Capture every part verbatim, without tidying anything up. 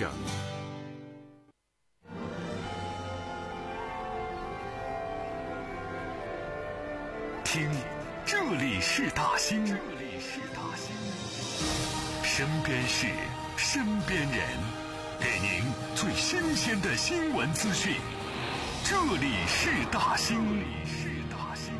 整。听，这里是大兴，这里是大兴，身边事，身边人，给您最新鲜的新闻资讯。这里是大兴，这里是大兴。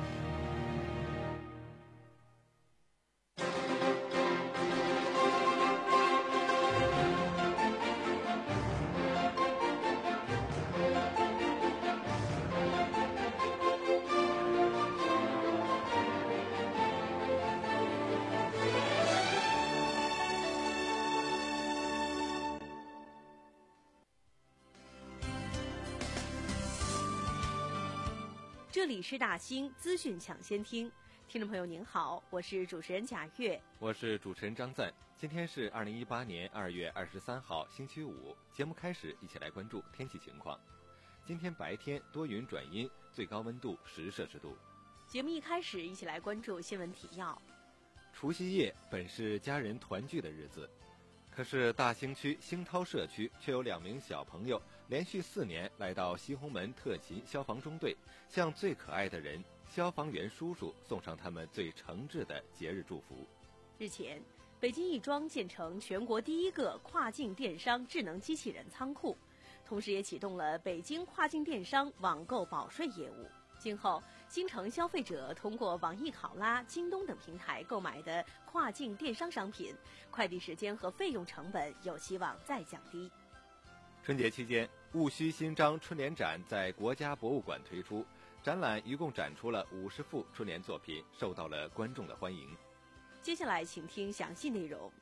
这里是大兴资讯抢先听，听众朋友您好，我是主持人贾月， 我是主持人张赞。今天是二零一八年二月二十三号星期五，节目开始，一起来关注天气情况。今天白天多云转阴，最高温度十摄氏度。 节目一开始，一起来关注新闻提要。 除夕夜本是家人团聚的日子，可是大兴区兴涛社区却有两名小朋友连续四年来到西红门特勤消防中队，向最可爱的人消防员叔叔送上他们最诚挚的节日祝福。 日前，北京亦庄建成全国第一个跨境电商智能机器人仓库，同时也启动了北京跨境电商网购保税业务。今后，新城消费者通过网易考拉、京东等平台购买的跨境电商商品，快递时间和费用成本有希望再降低。 春节期间，戊戌新章春联展在国家博物馆推出，展览一共展出了五十幅春联作品，受到了观众的欢迎。 接下来，请听详细内容。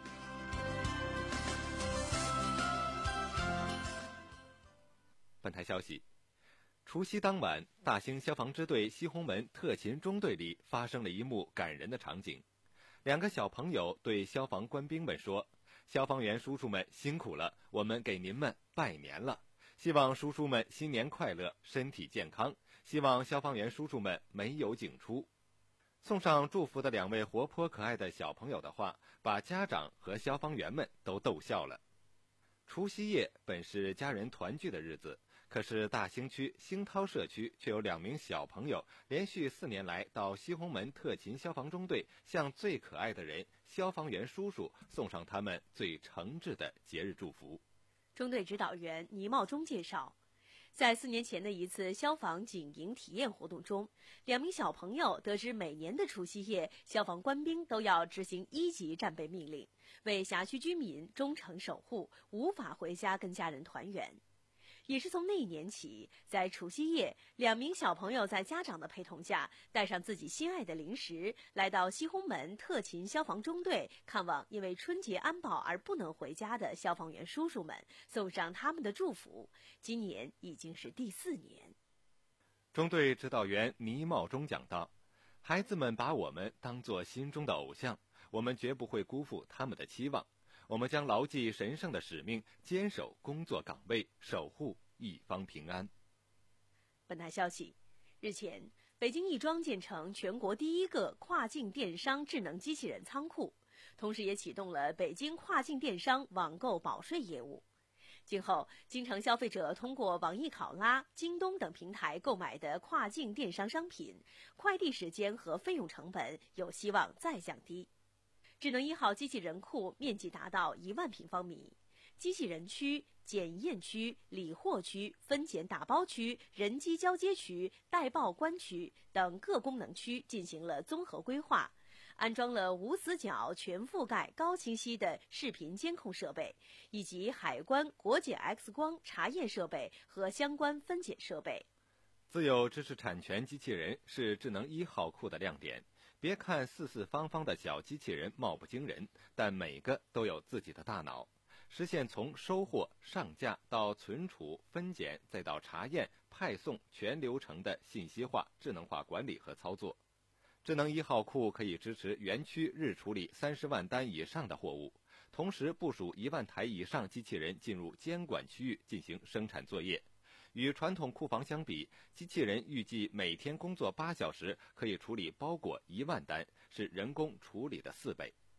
本台消息。除夕当晚，大兴消防支队西红门特勤中队里发生了一幕感人的场景。两个小朋友对消防官兵们说：“消防员叔叔们辛苦了，我们给您们拜年了，希望叔叔们新年快乐，身体健康，希望消防员叔叔们没有警出。”送上祝福的两位活泼可爱的小朋友的话，把家长和消防员们都逗笑了。除夕夜本是家人团聚的日子，可是大兴区兴涛社区却有两名小朋友连续四年来到西红门特勤消防中队，向最可爱的人消防员叔叔送上他们最诚挚的节日祝福。 中队指导员倪茂忠介绍，在四年前的一次消防警营体验活动中，两名小朋友得知每年的除夕夜，消防官兵都要执行一级战备命令，为辖区居民忠诚守护，无法回家跟家人团圆。也是从那一年起，在除夕夜，两名小朋友在家长的陪同下，带上自己心爱的零食，来到西红门特勤消防中队，看望因为春节安保而不能回家的消防员叔叔们，送上他们的祝福。今年已经是第四年。 中队指导员倪茂忠讲道：“孩子们把我们当作心中的偶像，我们绝不会辜负他们的期望。我们将牢记神圣的使命，坚守工作岗位，守护一方平安。” 本台消息，日前，北京亦庄建成全国第一个跨境电商智能机器人仓库，同时也启动了北京跨境电商网购保税业务。今后，京城消费者通过网易考拉、京东等平台购买的跨境电商商品，快递时间和费用成本有希望再降低。智能一号机器人库面积达到一万平方米，机器人区、检验区、理货区、分拣打包区、人机交接区、带报关区等各功能区进行了综合规划，安装了无死角、全覆盖、高清晰的视频监控设备，以及海关国检 X 光查验设备和相关分拣设备。 自有知识产权机器人是智能一号库的亮点。别看四四方方的小机器人貌不惊人，但每个都有自己的大脑，实现从收货、上架到存储、分拣，再到查验、派送全流程的信息化、智能化管理和操作。智能一号库可以支持园区日处理三十万单以上的货物，同时部署一万台以上机器人进入监管区域进行生产作业。与传统库房相比，机器人预计每天工作八小时，可以处理包裹一万单，是人工处理的四倍。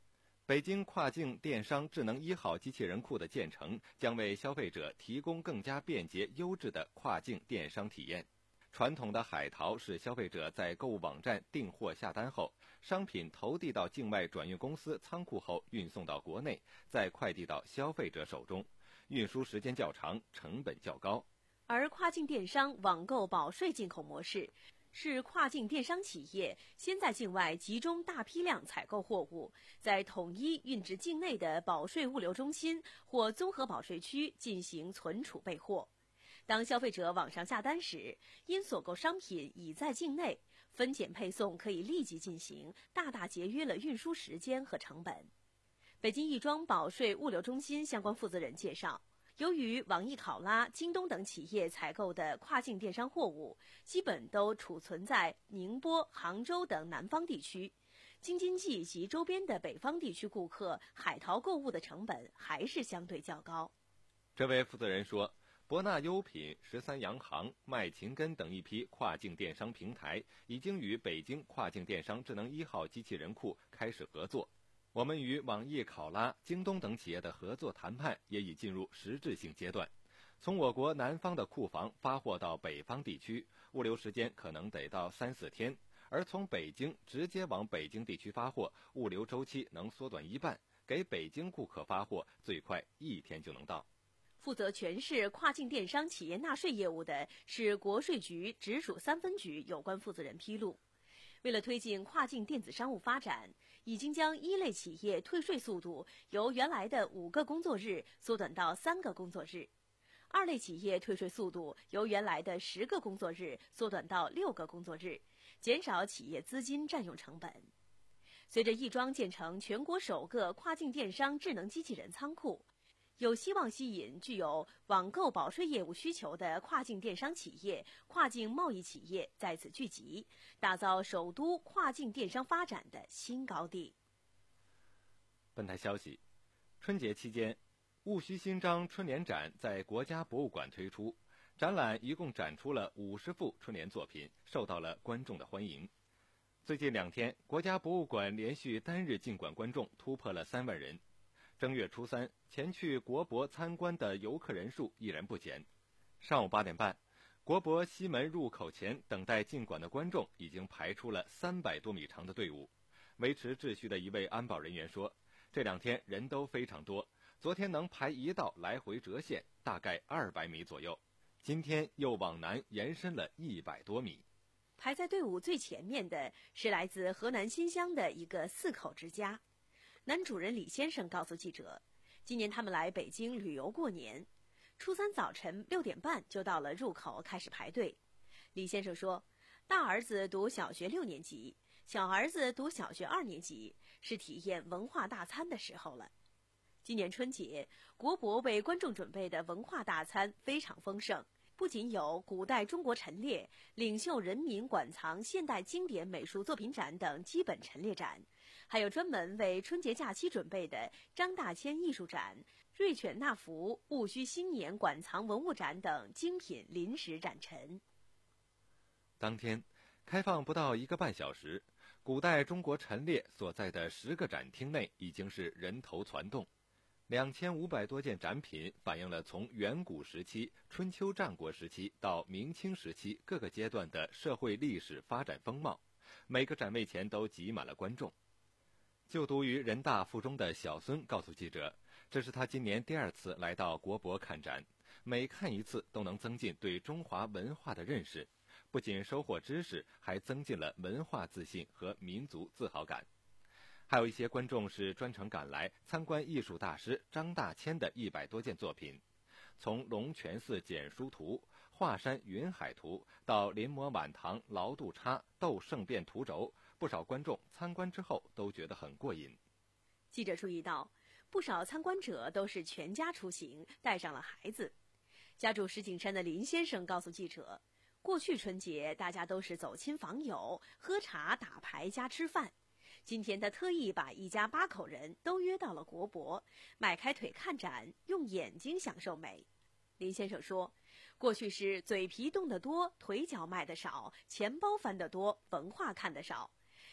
北京跨境电商智能一号机器人库的建成，将为消费者提供更加便捷、优质的跨境电商体验。传统的海淘是消费者在购物网站订货下单后，商品投递到境外转运公司仓库后运送到国内，再快递到消费者手中，运输时间较长，成本较高。 而跨境电商网购保税进口模式，是跨境电商企业先在境外集中大批量采购货物，再统一运至境内的保税物流中心或综合保税区进行存储备货。当消费者网上下单时，因所购商品已在境内，分拣配送可以立即进行，大大节约了运输时间和成本。北京亦庄保税物流中心相关负责人介绍，由于网易考拉、京东等企业采购的跨境电商货物基本都储存在宁波、杭州等南方地区，京津冀及周边的北方地区顾客海淘购物的成本还是相对较高。 这位负责人说，博纳优品、十三洋行、麦勤根等一批跨境电商平台已经与北京跨境电商智能一号机器人库开始合作。我们与网易考拉、京东等企业的合作谈判也已进入实质性阶段。从我国南方的库房发货到北方地区，物流时间可能得到三四天，而从北京直接往北京地区发货，物流周期能缩短一半，给北京顾客发货最快一天就能到。 负责全市跨境电商企业纳税业务的是国税局直属三分局有关负责人披露，为了推进跨境电子商务发展，已经将一类企业退税速度由原来的五个工作日缩短到三个工作日，二类企业退税速度由原来的十个工作日缩短到六个工作日，减少企业资金占用成本。随着亦庄建成全国首个跨境电商智能机器人仓库，有希望吸引具有网购保税业务需求的跨境电商企业、跨境贸易企业在此聚集，打造首都跨境电商发展的新高地。 本台消息，春节期间，戊戌新章春联展在国家博物馆推出，展览一共展出了五十幅春联作品，受到了观众的欢迎。最近两天，国家博物馆连续单日进馆观众突破了三万人。正月初三，前去国博参观的游客人数依然不减。上午八点半，国博西门入口前等待进馆的观众已经排出了三百多米长的队伍。维持秩序的一位安保人员说，这两天人都非常多，昨天能排一道来回折线，大概二百米左右，今天又往南延伸了一百多米。 排在队伍最前面的是来自河南新乡的一个四口之家。男主人李先生告诉记者，今年他们来北京旅游过年，初三早晨六点半就到了入口开始排队。李先生说，大儿子读小学六年级，小儿子读小学二年级，是体验文化大餐的时候了。今年春节，国博为观众准备的文化大餐非常丰盛，不仅有古代中国陈列、领袖人民馆藏现代经典美术作品展等基本陈列展，还有专门为春节假期准备的张大千艺术展、瑞犬纳福戊戌新年馆藏文物展等精品临时展陈。 当天开放不到一个半小时，古代中国陈列所在的十个展厅内已经是人头攒动。两千五百多件展品反映了从远古时期、春秋战国时期到明清时期各个阶段的社会历史发展风貌，每个展位前都挤满了观众。就读于人大附中的小孙告诉记者，这是他今年第二次来到国博看展，每看一次都能增进对中华文化的认识，不仅收获知识，还增进了文化自信和民族自豪感。还有一些观众是专程赶来参观艺术大师张大千的一百多件作品，从龙泉寺简书图、华山云海图到临摹晚唐劳度叉、斗圣变图轴，不少观众参观之后都觉得很过瘾。 记者注意到，不少参观者都是全家出行，带上了孩子。家住石景山的林先生告诉记者，过去春节大家都是走亲访友，喝茶打牌加吃饭。今天他特意把一家八口人都约到了国博，迈开腿看展，用眼睛享受美。林先生说，过去是嘴皮动得多，腿脚迈得少，钱包翻得多，文化看得少。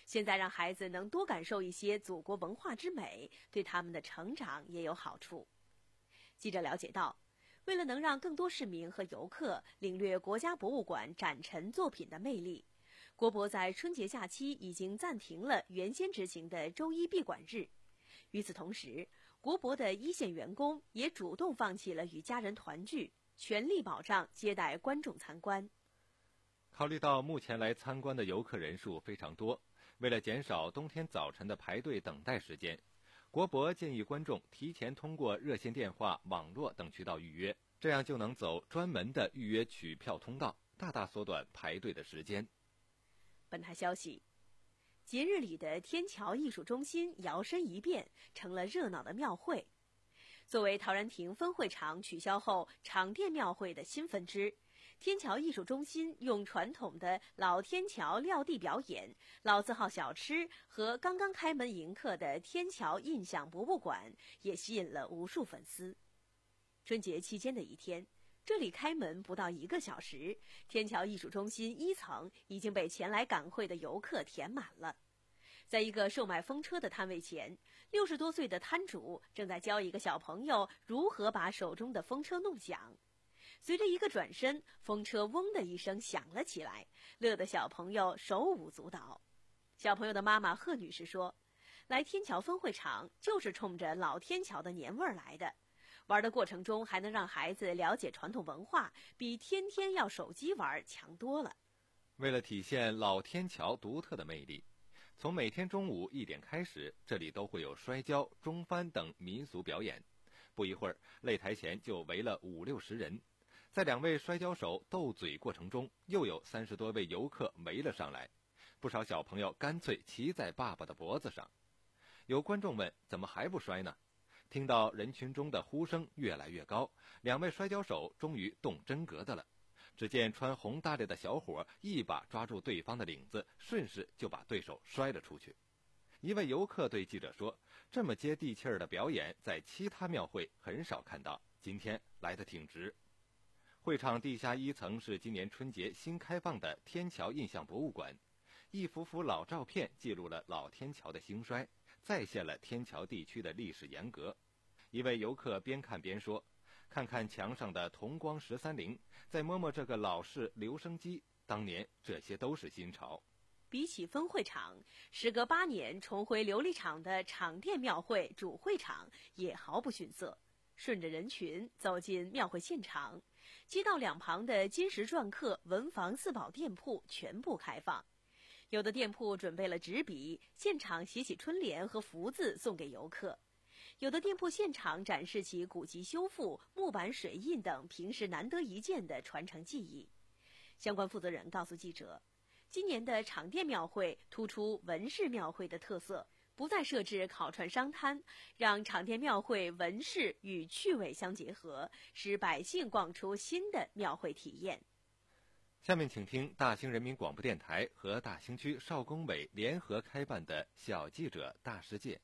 现在让孩子能多感受一些祖国文化之美，对他们的成长也有好处。记者了解到，为了能让更多市民和游客领略国家博物馆展陈作品的魅力，国博在春节假期已经暂停了原先执行的周一闭馆日。与此同时，国博的一线员工也主动放弃了与家人团聚，全力保障接待观众参观。 考虑到目前来参观的游客人数非常多，为了减少冬天早晨的排队等待时间，国博建议观众提前通过热线电话、网络等渠道预约，这样就能走专门的预约取票通道，大大缩短排队的时间。 本台消息，节日里的天桥艺术中心摇身一变成了热闹的庙会。作为陶然亭分会场取消后场店庙会的新分支，天桥艺术中心用传统的老天桥撂地表演、老字号小吃和刚刚开门迎客的天桥印象博物馆，也吸引了无数粉丝。春节期间的一天，这里开门不到一个小时，天桥艺术中心一层已经被前来赶会的游客填满了。在一个售卖风车的摊位前，六十多岁的摊主正在教一个小朋友如何把手中的风车弄响。随着一个转身，风车嗡的一声响了起来，乐得小朋友手舞足蹈。小朋友的妈妈贺女士说，来天桥分会场就是冲着老天桥的年味儿来的，玩的过程中还能让孩子了解传统文化，比天天要手机玩强多了。 为了体现老天桥独特的魅力，从每天中午一点开始，这里都会有摔跤、中翻等民俗表演。不一会儿，擂台前就围了五六十人。在两位摔跤手斗嘴过程中，又有三十多位游客围了上来，不少小朋友干脆骑在爸爸的脖子上。有观众问：怎么还不摔呢？听到人群中的呼声越来越高，两位摔跤手终于动真格的了。只见穿红大褂的小伙一把抓住对方的领子，顺势就把对手摔了出去。一位游客对记者说，这么接地气儿的表演在其他庙会很少看到，今天来得挺值。会场地下一层是今年春节新开放的天桥印象博物馆，一幅幅老照片记录了老天桥的兴衰，再现了天桥地区的历史沿革。一位游客边看边说，看看墙上的铜光十三陵，再摸摸这个老式留声机，当年这些都是新潮。 比起分会场，时隔八年重回琉璃厂的场店庙会主会场也毫不逊色。顺着人群走进庙会现场，街道两旁的金石篆刻文房四宝店铺全部开放，有的店铺准备了纸笔，现场写起春联和福字送给游客。有的店铺现场展示起古籍修复、木板水印等平时难得一见的传承技艺。相关负责人告诉记者，今年的场店庙会突出文式庙会的特色，不再设置烤串商摊，让场店庙会文式与趣味相结合，使百姓逛出新的庙会体验。 下面请听大兴人民广播电台和大兴区少工委联合开办的小记者大世界。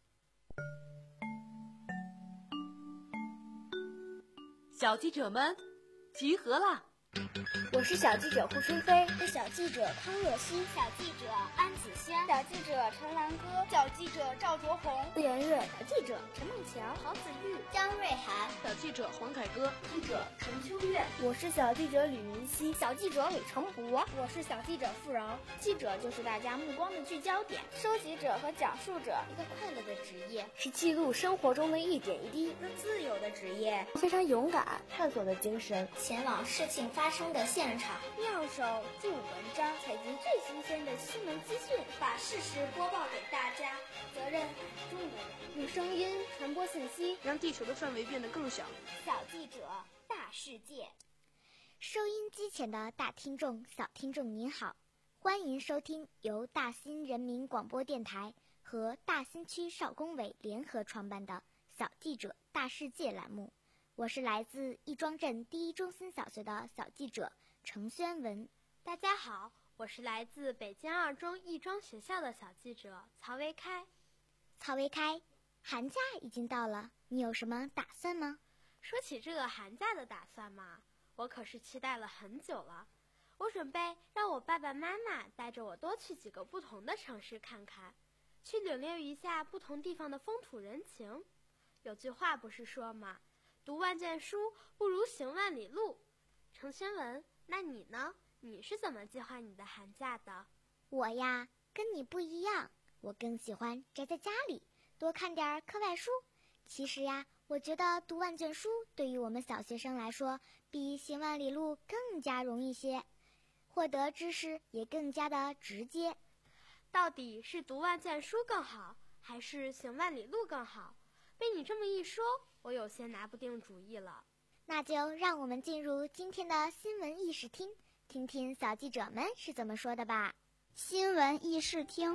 小记者们集合了！ 我是小记者胡春飞， 是小记者康若曦， 小记者安子轩， 小记者陈兰歌， 小记者赵卓红， 顾妍月， 小记者陈梦桥， 黄子玉，张瑞涵， 小记者黄凯歌， 记者陈秋月。 我是小记者吕明熙， 小记者李成博， 我是小记者付柔。 记者就是大家目光的聚焦点， 收集者和讲述者， 一个快乐的职业， 是记录生活中的一点一滴， 一个自由的职业， 非常勇敢、探索的精神， 前往事情发生的现场。 妙手著文章，采集最新鲜的新闻资讯， 把事实播报给大家。 责任很重的人， 用声音传播信息， 让地球的范围变得更小。 小记者大世界， 收音机前的大听众、小听众您好，欢迎收听由大兴人民广播电台和大兴区少工委联合创办的小记者大世界栏目。我是来自亦庄镇第一中心小学的小记者程轩文。 大家好，我是来自北京二中亦庄学校的小记者曹维开。 曹维开，寒假已经到了，你有什么打算吗？ 说起这个寒假的打算嘛，我可是期待了很久了。 我准备让我爸爸妈妈带着我多去几个不同的城市看看，去领略一下不同地方的风土人情。有句话不是说吗？读万卷书不如行万里路。程轩文，那你呢？你是怎么计划你的寒假的？ 我呀，跟你不一样，我更喜欢宅在家里，多看点课外书。其实呀，我觉得读万卷书对于我们小学生来说，比行万里路更加容易些，获得知识也更加的直接。 到底是读万卷书更好，还是行万里路更好？被你这么一说，我有些拿不定主意了。 那就让我们进入今天的新闻议事厅，听听小记者们是怎么说的吧。 新闻议事厅，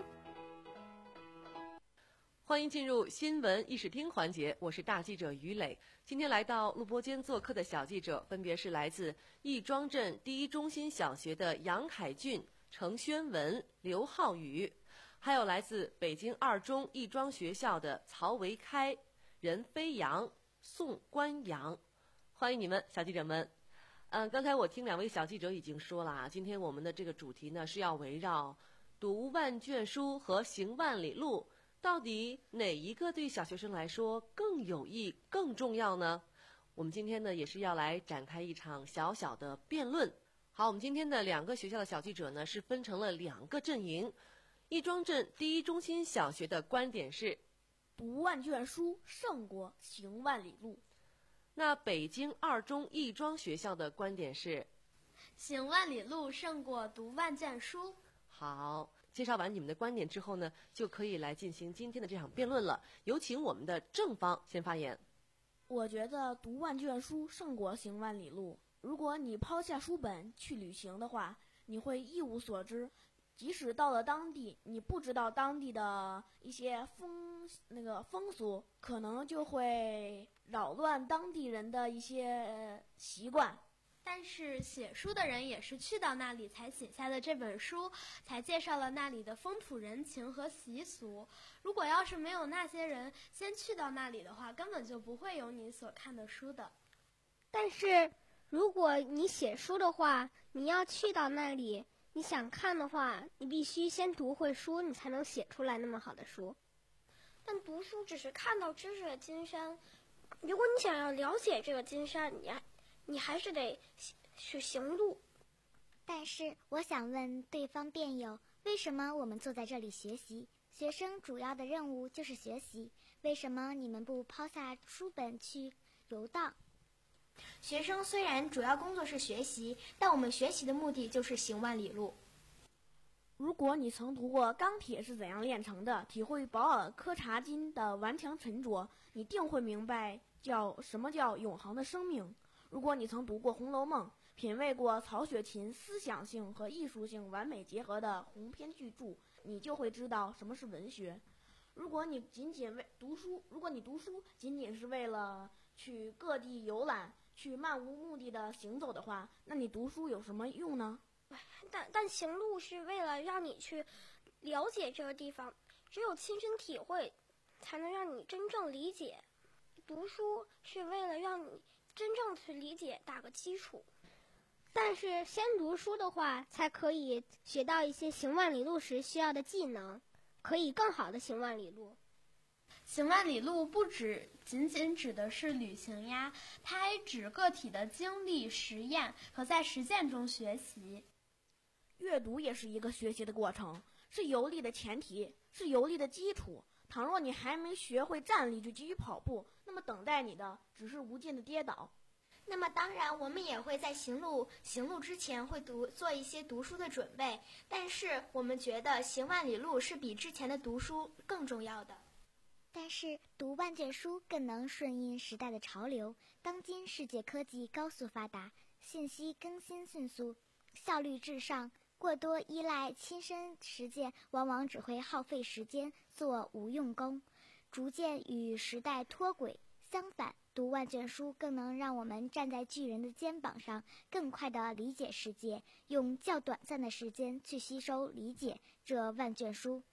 欢迎进入新闻议事厅环节，我是大记者于磊。今天来到录播间做客的小记者分别是来自亦庄镇第一中心小学的杨凯俊、程轩文、刘浩宇，还有来自北京二中亦庄学校的曹维开、任飞扬、宋关阳。欢迎你们，小记者们。嗯，刚才我听两位小记者已经说了啊，今天我们的这个主题呢是要围绕读万卷书和行万里路，到底哪一个对小学生来说更有益、更重要呢？我们今天呢也是要来展开一场小小的辩论。好，我们今天的两个学校的小记者呢是分成了两个阵营。亦庄镇第一中心小学的观点是， 读万卷书胜过行万里路。 那北京二中亦庄学校的观点是， 行万里路胜过读万卷书。 好，介绍完你们的观点之后呢，就可以来进行今天的这场辩论了。有请我们的正方先发言。 我觉得读万卷书胜过行万里路。如果你抛下书本去旅行的话，你会一无所知。即使到了当地，你不知道当地的一些风那个风俗，可能就会扰乱当地人的一些习惯。 但是写书的人也是去到那里才写下的这本书，才介绍了那里的风土人情和习俗。如果要是没有那些人先去到那里的话，根本就不会有你所看的书的。 但是如果你写书的话，你要去到那里，你想看的话，你必须先读会书，你才能写出来那么好的书。 但读书只是看到知识的金山，如果你想要了解这个金山，你还你还是得去行路。 但是我想问对方辩友，为什么我们坐在这里学习？学生主要的任务就是学习，为什么你们不抛下书本去游荡？ 学生虽然主要工作是学习，但我们学习的目的就是行万里路。 如果你曾读过《钢铁是怎样炼成的》，体会保尔柯察金的顽强沉着，你定会明白叫什么叫永恒的生命。如果你曾读过《红楼梦》，品味过曹雪芹思想性和艺术性完美结合的鸿篇巨著，你就会知道什么是文学。如果你仅仅为读书，如果你读书仅仅是为了去各地游览，去漫无目的的行走的话，那你读书有什么用呢？ 但但行路是为了让你去了解这个地方，只有亲身体会，才能让你真正理解。读书是为了让你真正去理解，打个基础。 但是先读书的话，才可以学到一些行万里路时需要的技能，可以更好的行万里路。 行万里路不只仅仅指的是旅行呀，它还指个体的经历、实验和在实践中学习。 阅读也是一个学习的过程，是游历的前提，是游历的基础。倘若你还没学会站立就急于跑步，那么等待你的只是无尽的跌倒。 那么当然，我们也会在行路行路之前会读做一些读书的准备，但是我们觉得行万里路是比之前的读书更重要的。 但是读万卷书更能顺应时代的潮流。当今世界科技高速发达，信息更新迅速，效率至上，过多依赖亲身实践，往往只会耗费时间，做无用功，逐渐与时代脱轨。相反，读万卷书更能让我们站在巨人的肩膀上，更快地理解世界，用较短暂的时间去吸收理解这万卷书。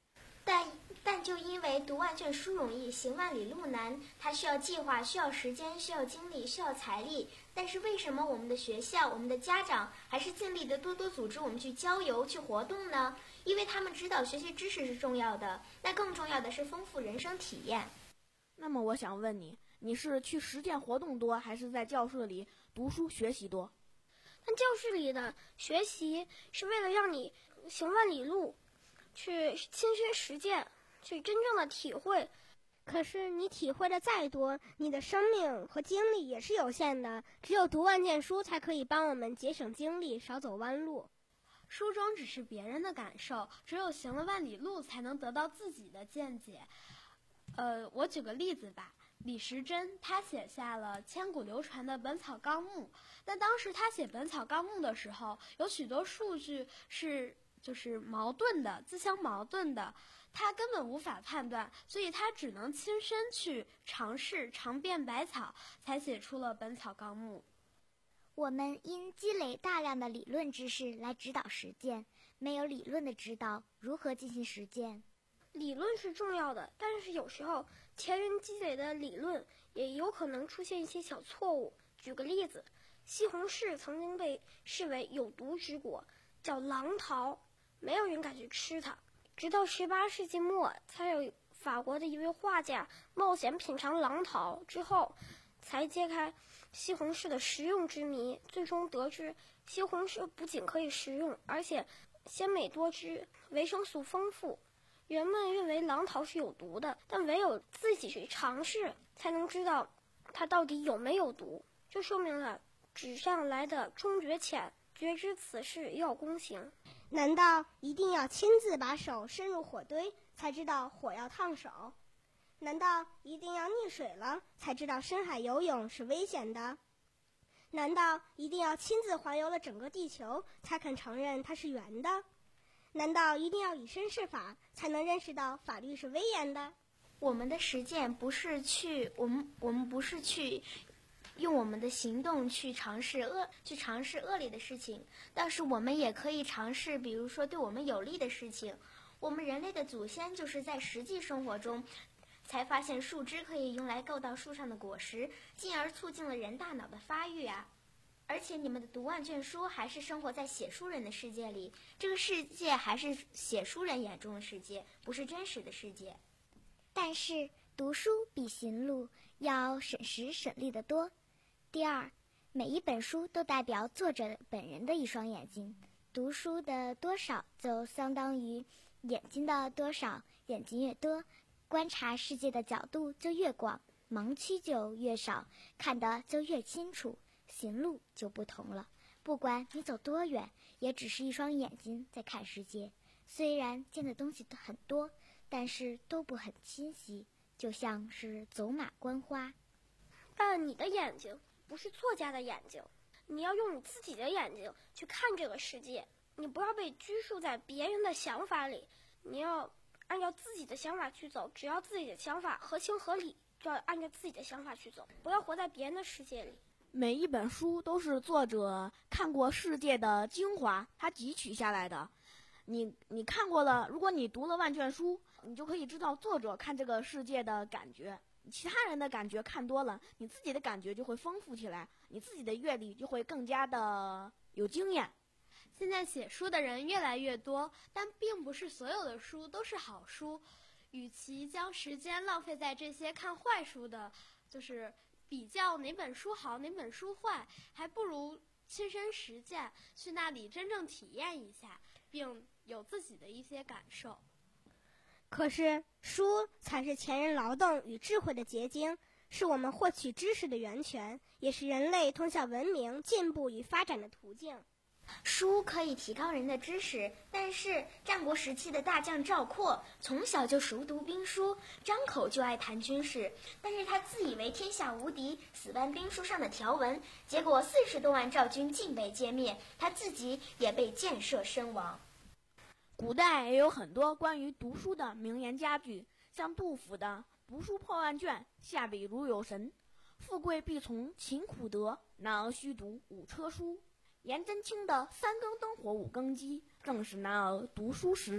但但就因为读万卷书容易，行万里路难，它需要计划，需要时间，需要精力，需要财力。但是为什么我们的学校、我们的家长还是尽力的多多组织我们去郊游、去活动呢？因为他们知道学习知识是重要的，那更重要的是丰富人生体验。 那么我想问你，你是去实践活动多，还是在教室里读书学习多？ 但教室里的学习是为了让你行万里路，去亲身实践，去真正的体会。 可是你体会的再多，你的生命和精力也是有限的，只有读万卷书才可以帮我们节省精力，少走弯路。 书中只是别人的感受，只有行了万里路才能得到自己的见解。呃，我举个例子吧，李时珍他写下了千古流传的《本草纲目》，但当时他写《本草纲目》的时候，有许多数据是就是矛盾的，自相矛盾的，他根本无法判断，所以他只能亲身去尝试尝遍百草，才写出了《本草纲目》。 我们因积累大量的理论知识来指导实践，没有理论的指导，如何进行实践？ 理论是重要的，但是有时候前人积累的理论也有可能出现一些小错误。举个例子，西红柿曾经被视为有毒之果，叫狼桃，没有人敢去吃它。直到十八世纪末，才有法国的一位画家冒险品尝狼桃之后，才揭开西红柿的食用之谜，最终得知西红柿不仅可以食用，而且鲜美多汁，维生素丰富。人们认为狼桃是有毒的，但唯有自己去尝试，才能知道它到底有没有毒。这说明了纸上来的终觉浅，觉知此事要躬行。 难道一定要亲自把手伸入火堆，才知道火要烫手？难道一定要溺水了，才知道深海游泳是危险的？难道一定要亲自环游了整个地球，才肯承认它是圆的？难道一定要以身试法，才能认识到法律是威严的？ 我们的实践不是去，我们我们不是去用我们的行动去尝试恶去尝试恶劣的事情，但是我们也可以尝试，比如说对我们有利的事情。我们人类的祖先就是在实际生活中才发现树枝可以用来够到树上的果实，进而促进了人大脑的发育啊。而且你们的读万卷书还是生活在写书人的世界里，这个世界还是写书人眼中的世界，不是真实的世界。 但是读书比行路要省时省力得多。第二，每一本书都代表作者本人的一双眼睛，读书的多少就相当于眼睛的多少，眼睛越多，观察世界的角度就越广，盲区就越少，看得就越清楚。行路就不同了，不管你走多远，也只是一双眼睛在看世界。虽然见的东西很多，但是都不很清晰，就像是走马观花。 但你的眼睛不是作家的眼睛，你要用你自己的眼睛去看这个世界，你不要被拘束在别人的想法里，你要按照自己的想法去走，只要自己的想法合情合理，就要按照自己的想法去走，不要活在别人的世界里。 每一本书都是作者看过世界的精华，他汲取下来的。你你看过了，如果你读了万卷书，你就可以知道作者看这个世界的感觉。其他人的感觉看多了，你自己的感觉就会丰富起来，你自己的阅历就会更加的有经验。 现在写书的人越来越多，但并不是所有的书都是好书。与其将时间浪费在这些看坏书的，就是比较哪本书好哪本书坏，还不如亲身实践，去那里真正体验一下，并有自己的一些感受。 可是书才是前人劳动与智慧的结晶，是我们获取知识的源泉，也是人类通向文明进步与发展的途径。 书可以提高人的知识，但是战国时期的大将赵括从小就熟读兵书，张口就爱谈军事，但是他自以为天下无敌，死搬兵书上的条文，结果四十多万赵军尽被歼灭，他自己也被箭射身亡。 古代也有很多关于读书的名言佳句，像杜甫的“读书破万卷，下笔如有神”，富贵必从勤苦得，男儿须读五车书。颜真卿的“三更灯火五更鸡”，正是男儿读书时。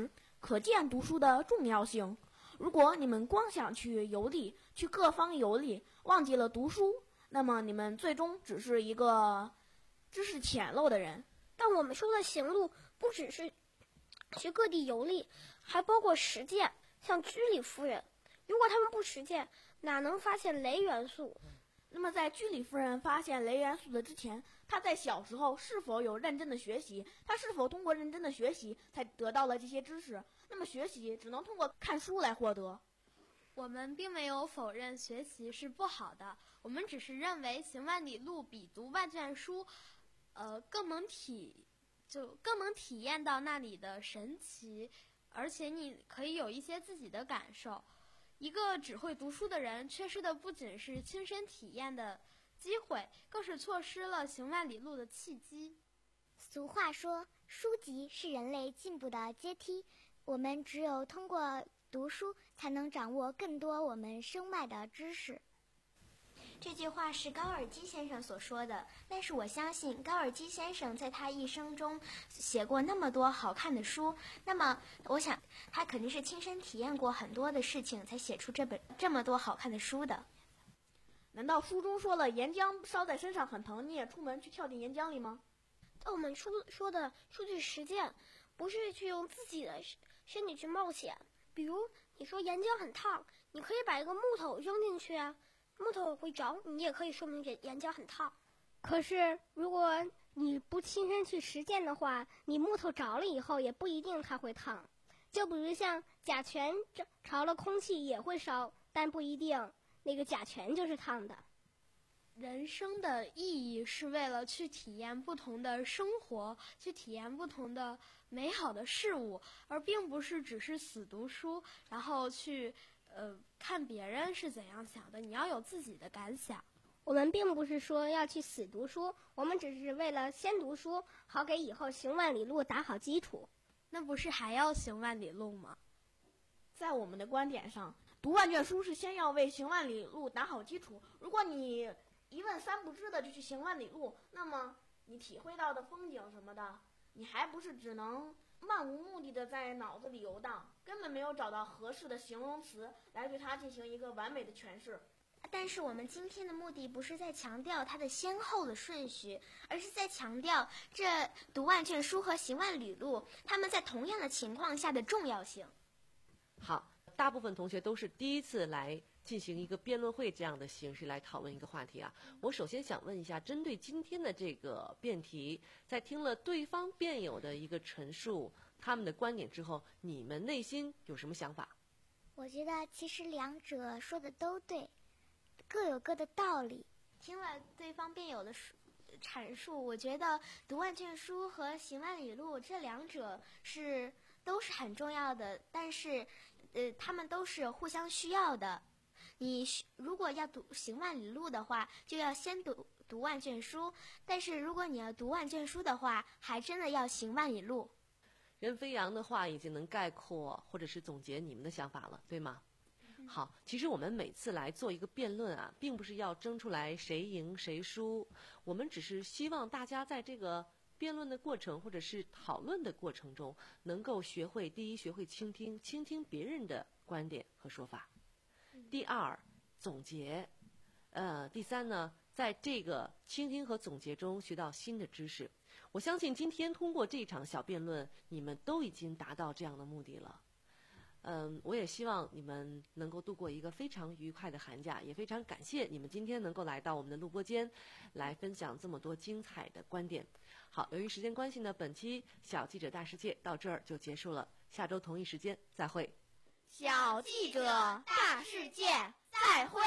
可见读书的重要性。如果你们光想去游历，去各方游历，忘记了读书，那么你们最终只是一个知识浅陋的人。 但我们说的行路不只是去各地游历，还包括实践。像居里夫人，如果他们不实践，哪能发现镭元素？ 那么在居里夫人发现镭元素的之前，她在小时候是否有认真的学习？她是否通过认真的学习才得到了这些知识？那么学习只能通过看书来获得。 我们并没有否认学习是不好的，我们只是认为行万里路比读万卷书，呃，更能体就更能体验到那里的神奇，而且你可以有一些自己的感受。一个只会读书的人，缺失的不仅是亲身体验的机会，更是错失了行万里路的契机。 俗话说，书籍是人类进步的阶梯，我们只有通过读书，才能掌握更多我们身外的知识。 这句话是高尔基先生所说的，但是我相信高尔基先生在他一生中写过那么多好看的书，那么我想他肯定是亲身体验过很多的事情，才写出这本这么多好看的书的。 难道书中说了岩浆烧在身上很疼，你也出门去跳进岩浆里吗？ 但我们出说的出去实践，不是去用自己的身体去冒险。比如你说岩浆很烫，你可以把一个木头扔进去啊，木头会着，你也可以说明岩浆很烫。可是如果你不亲身去实践的话，你木头着了以后也不一定它会烫。就比如像甲醛着了空气也会烧，但不一定那个甲醛就是烫的。 人生的意义是为了去体验不同的生活，去体验不同的美好的事物，而并不是只是死读书，然后去呃看别人是怎样想的，你要有自己的感想。 我们并不是说要去死读书，我们只是为了先读书，好给以后行万里路打好基础。 那不是还要行万里路吗？ 在我们的观点上，读万卷书是先要为行万里路打好基础。如果你一问三不知的就去行万里路，那么你体会到的风景什么的，你还不是只能漫无目的的在脑子里游荡，根本没有找到合适的形容词来对它进行一个完美的诠释。 但是我们今天的目的不是在强调它的先后的顺序，而是在强调这读万卷书和行万里路它们在同样的情况下的重要性。 好，大部分同学都是第一次来进行一个辩论会这样的形式来讨论一个话题啊。我首先想问一下，针对今天的这个辩题，在听了对方辩友的一个陈述，他们的观点之后，你们内心有什么想法？ 我觉得其实两者说的都对，各有各的道理。 听了对方辩友的阐述，我觉得读万卷书和行万里路这两者是都是很重要的，但是呃，他们都是互相需要的。你如果要读行万里路的话，就要先读读万卷书；但是如果你要读万卷书的话，还真的要行万里路。 任飞扬的话已经能概括或者是总结你们的想法了，对吗？好，其实我们每次来做一个辩论啊，并不是要争出来谁赢谁输，我们只是希望大家在这个辩论的过程或者是讨论的过程中，能够学会第一，学会倾听，倾听别人的观点和说法；第二，总结；呃，第三呢，在这个倾听和总结中学到新的知识。我相信今天通过这场小辩论，你们都已经达到这样的目的了。嗯，我也希望你们能够度过一个非常愉快的寒假，也非常感谢你们今天能够来到我们的录播间，来分享这么多精彩的观点。好，由于时间关系呢，本期小记者大世界到这儿就结束了，下周同一时间再会。 小记者大世界再会。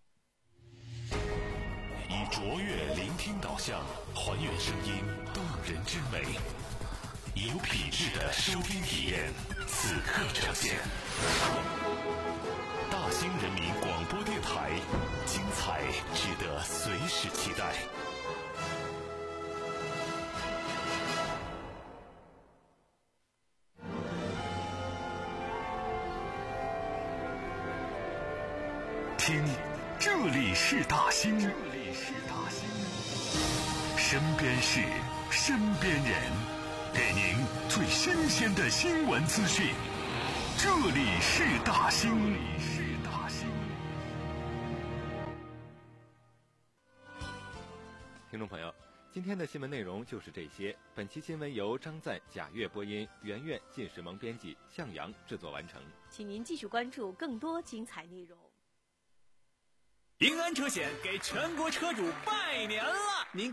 以卓越聆听导向，还原声音动人之美，有品质的收听体验，此刻呈现。大兴人民广播电台，精彩值得随时期待。听，这里是大兴，这里是大兴，身边事，身边人，给您最新鲜的新闻资讯。 这里是大兴。 听众朋友，今天的新闻内容就是这些。本期新闻由张赞、贾越播音，圆圆、靳时萌编辑，向阳制作完成。 请您继续关注更多精彩内容。 银安车险给全国车主拜年啦！